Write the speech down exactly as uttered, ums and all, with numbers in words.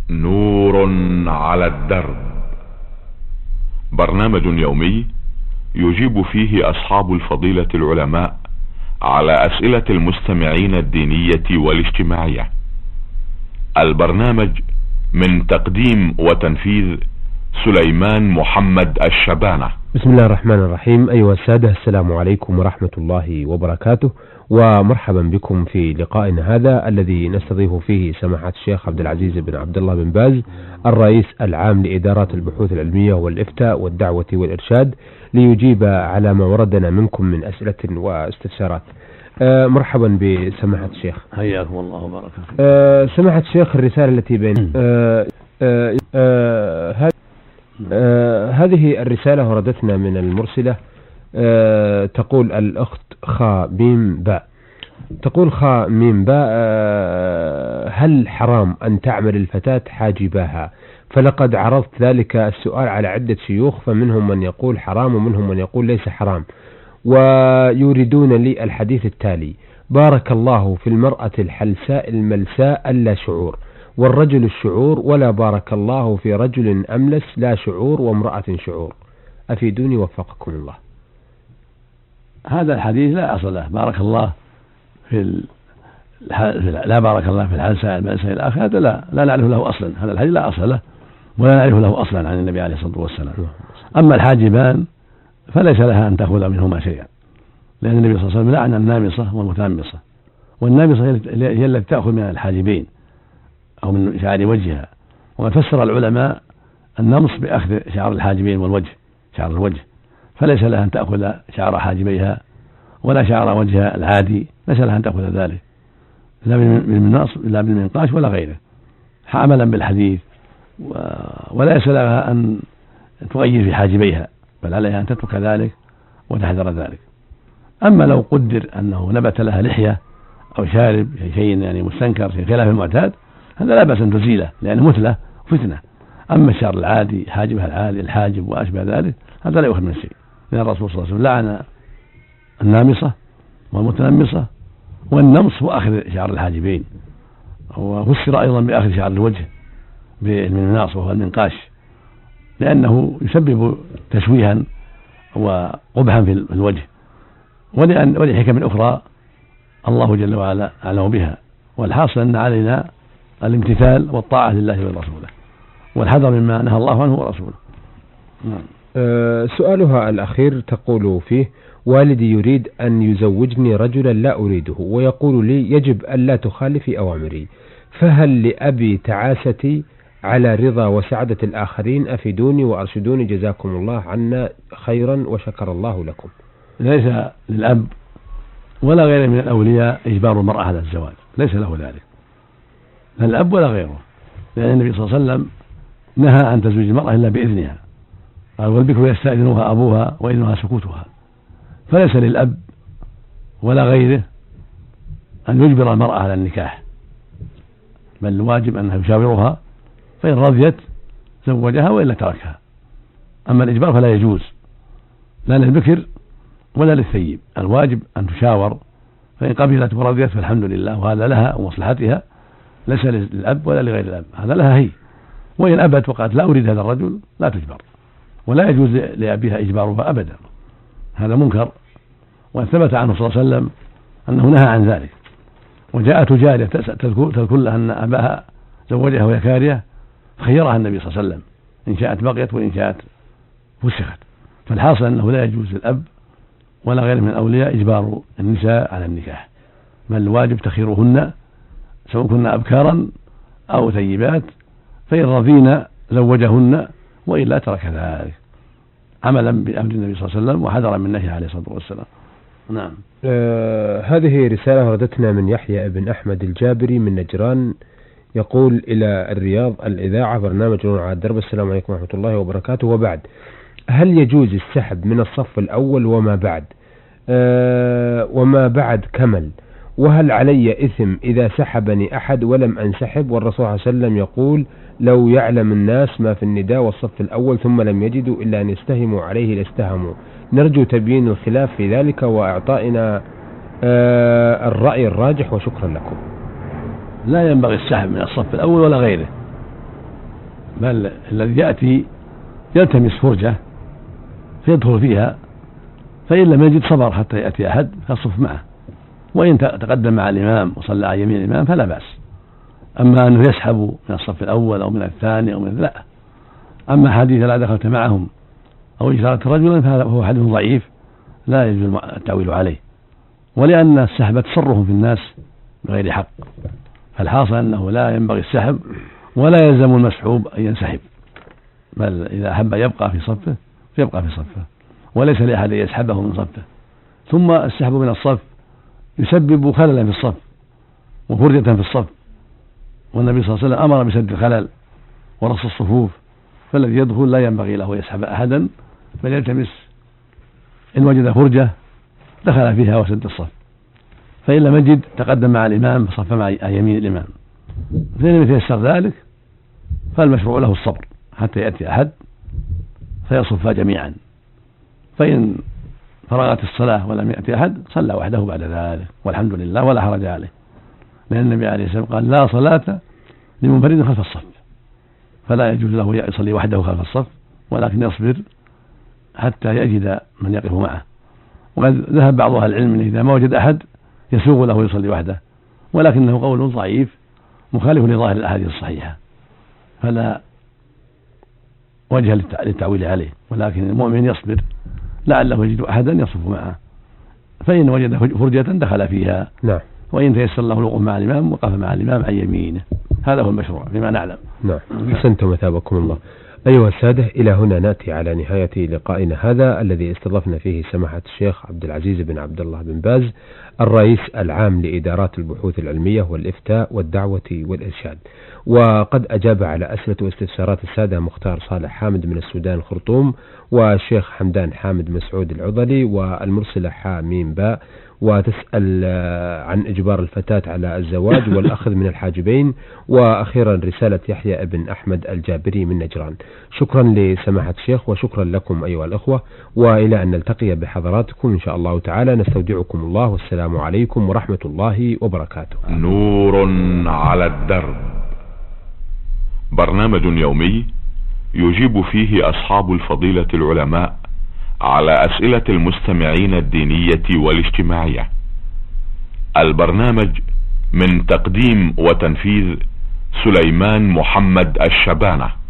نور على الدرب، برنامج يومي يجيب فيه أصحاب الفضيلة العلماء على أسئلة المستمعين الدينية والاجتماعية. البرنامج من تقديم وتنفيذ سليمان محمد الشبانة. بسم الله الرحمن الرحيم. أيها السادة، السلام عليكم ورحمة الله وبركاته، ومرحبا بكم في لقائنا هذا الذي نستضيف فيه سماحة الشيخ عبد العزيز بن عبد الله بن باز، الرئيس العام لإدارات البحوث العلمية والإفتاء والدعوة والإرشاد، ليجيب على ما وردنا منكم من أسئلة واستفسارات. أه مرحبا بسماحة الشيخ. حياكم الله وبارك فيكم. أه سماحة الشيخ، الرسالة التي بين أه أه أه أه هذه الرسالة وردتنا من المرسلة. أه تقول الأخت خا ميم باء، تقول خا ميم باء: أه هل حرام أن تعمل الفتاة حاجباها؟ فلقد عرضت ذلك السؤال على عدة شيوخ، فمنهم من يقول حرام ومنهم من يقول ليس حرام، ويريدون لي الحديث التالي: بارك الله في المرأة الحلساء الملساء اللا شعور، والرجل الشعور، ولا بارك الله في رجل أملس لا شعور وامرأة شعور. أفيدوني وفقكم الله. هذا الحديث لا أصل له. بارك الله في ال... لا بارك الله في الحلساء الملساء إلى آخره، هذا لا لا نعرف له أصلا. هذا الحديث لا أصل له ولا نعرف له أصلا عن النبي عليه الصلاة والسلام. أما الحاجبان فليس لها أن تأخذ منهما شيئا، لأن النبي صلى الله عليه وسلم لعن النامصة والمتنمصة، والنامصة هي التي تأخذ من الحاجبين أو من شعر وجهها. وقد فسر العلماء النمص بأخذ شعر الحاجبين والوجه، شعر الوجه، فليس لها أن تأخذ شعر حاجبيها ولا شعر وجهها العادي، ليس لها أن تأخذ ذلك، لا بالمنقاش لا بالمنقاش ولا غيره، عملا بالحديث. وليس لها أن تغير في حاجبيها، بل عليها أن تترك ذلك وتحذر ذلك. أما لو قدر أنه نبت لها لحية أو شارب شيء يعني مستنكر في خلاف المعتاد، هذا لا بأس أن تزيله، لأنه مثلة وفتنة. أما الشعر العادي، حاجبها العادي، الحاجب وأشبه ذلك، هذا لا يؤخذ من شيء، لأن الرسول صلى الله عليه وسلم لعن النامصة والمتنمصة، والنمص هو أخذ شعر الحاجبين، وفسر أيضا بأخذ شعر الوجه بالمناص وهو المنقاش، لأنه يسبب تشويها وقبحا في الوجه، ولأن ولحكم أخرى الله جل وعلا أعلم بها. والحاصل أن علينا الامتثال والطاعة لله ولرسوله، والحذر مما نهى الله عنه ورسوله. أه سؤالها الأخير تقول فيه: والدي يريد أن يزوجني رجلا لا أريده، ويقول لي يجب أن لا تخالفي أوامري، فهل لأبي تعاستي على رضا وسعادة الآخرين؟ أفيدوني وأرشدوني، جزاكم الله عنا خيرا وشكر الله لكم. ليس للأب ولا غيره من الأولياء إجبار المرأة على الزواج، ليس له ذلك، لا الأب ولا غيره، لأن النبي صلى الله عليه وسلم نهى عن تزويج المرأة إلا بإذنها، قال: والبكر يستأذنها أبوها وإذنها سكوتها. فليس للأب ولا غيره أن يجبر المرأة على النكاح، بل الواجب أنه يشاورها، فإن رضيت زوجها وإلا تركها. أما الإجبار فلا يجوز، لا للبكر ولا للثيب. الواجب أن تشاور، فإن قبلت ورضيت فالحمد لله، وهذا لها ومصلحتها، ليس للأب ولا لغير الأب، هذا لها هي. وإن أبت وقالت لا أريد هذا الرجل لا تجبر، ولا يجوز لأبيها إجبارها أبدا، هذا منكر. وقد ثبت عنه صلى الله عليه وسلم أنه نهى عن ذلك. وجاءت جارية تذكر لها أن أباها زوجها وهي كارهة، فخيرها النبي صلى الله عليه وسلم، إن شاءت بقيت وإن شاءت فسخت. فالحاصل أنه لا يجوز للأب ولا غيره من الأولياء إجبار النساء على النكاح، بل الواجب تخيرهن سواء كن أبكارا أو ثيبات، فإن رضينا زوجهن وإلا ترك ذلك، عملا بأمر النبي صلى الله عليه وسلم وحذرا من نهيه عليه الصلاة والسلام. نعم. آه هذه رسالة وردتنا من يحيى بن أحمد الجابري من نجران، يقول: إلى الرياض الإذاعة، برنامج نور على الدرب. السلام عليكم ورحمة الله وبركاته. وبعد، هل يجوز السحب من الصف الأول وما بعد آه وما بعد كمل؟ وهل علي إثم إذا سحبني أحد ولم أنسحب؟ والرسول صلى الله عليه وسلم يقول: لو يعلم الناس ما في النداء والصف الأول ثم لم يجدوا إلا أن يستهموا عليه لاستهموا. نرجو تبيين الخلاف في ذلك وإعطائنا آه الرأي الراجح، وشكرا لكم. لا ينبغي السحب من الصف الأول ولا غيره، بل الذي يأتي يلتمس فرجة فيدخل فيها، فإن لم يجد صبر حتى يأتي أحد فيصف معه، وإن تقدم مع الإمام وصلى على يمين الإمام فلا بأس. أما أنه يسحب من الصف الأول أو من الثاني أو من لا. أما حديث لا دخلت معهم أو إشارة رجلا فهو حديث ضعيف لا يجوز التعويل عليه، ولأن السحب تصرف في الناس بغير حق، فالحاصل أنه لا ينبغي السحب ولا يلزم المسحوب أن ينسحب، بل إذا أحب يبقى في صفه فيبقى في صفه، وليس لأحد أن يسحبه من صفه. ثم السحب من الصف يسبب خللا في الصف وفرجة في الصف، والنبي صلى الله عليه وسلم أمر بسد الخلل ورص الصفوف، فالذي يدخل لا ينبغي له يسحب أحدا، بل يلتمس إن وجد فرجة دخل فيها وسد الصف، فإن لم يجد تقدم مع الإمام فصف مع يمين الإمام. فإن لم يتيسر ذلك فالمشروع له الصبر حتى يأتي أحد فيصف جميعا، فإن فرغت الصلاة ولم يأتي أحد صلى وحده بعد ذلك والحمد لله ولا حرج عليه، لأن النبي عليه الصلاة والسلام قال لا صلاة لمنفرد خلف الصف، فلا يجوز له يصلي وحده خلف الصف، ولكن يصبر حتى يجد من يقف معه. وقد ذهب بعض أهل العلم إذا ما وجد أحد يسوغ له يصلي وحده، ولكنه قول ضعيف مخالف لظاهر الأحاديث الصحيحة، فلا وجه للتعويل عليه، ولكن المؤمن يصبر لعله يجد أحدا يصف معه، فإن وجد فرجة دخل فيها. نعم. وإن تيسر له الوقوف مع الإمام وقف مع الإمام عن يمينه، هذا هو المشروع فيما نعلم. نعم. أحسنتم وثابكم الله. أيها السادة، إلى هنا نأتي على نهاية لقائنا هذا الذي استضفنا فيه سماحة الشيخ عبد العزيز بن عبد الله بن باز، الرئيس العام لإدارات البحوث العلمية والإفتاء والدعوة والإرشاد، وقد أجاب على أسئلة واستفسارات السادة مختار صالح حامد من السودان الخرطوم، والشيخ حمدان حامد مسعود العضلي، والمرسلة حاميم باء، وتسأل عن إجبار الفتاة على الزواج والأخذ من الحاجبين، وأخيرا رسالة يحيى ابن أحمد الجابري من نجران. شكرا لسماحة الشيخ وشكرا لكم أيها الأخوة، وإلى أن نلتقي بحضراتكم إن شاء الله تعالى نستودعكم الله، والسلام عليكم ورحمة الله وبركاته. نور على الدرب، برنامج يومي يجيب فيه أصحاب الفضيلة العلماء على أسئلة المستمعين الدينية والاجتماعية. البرنامج من تقديم وتنفيذ سليمان محمد الشبانة.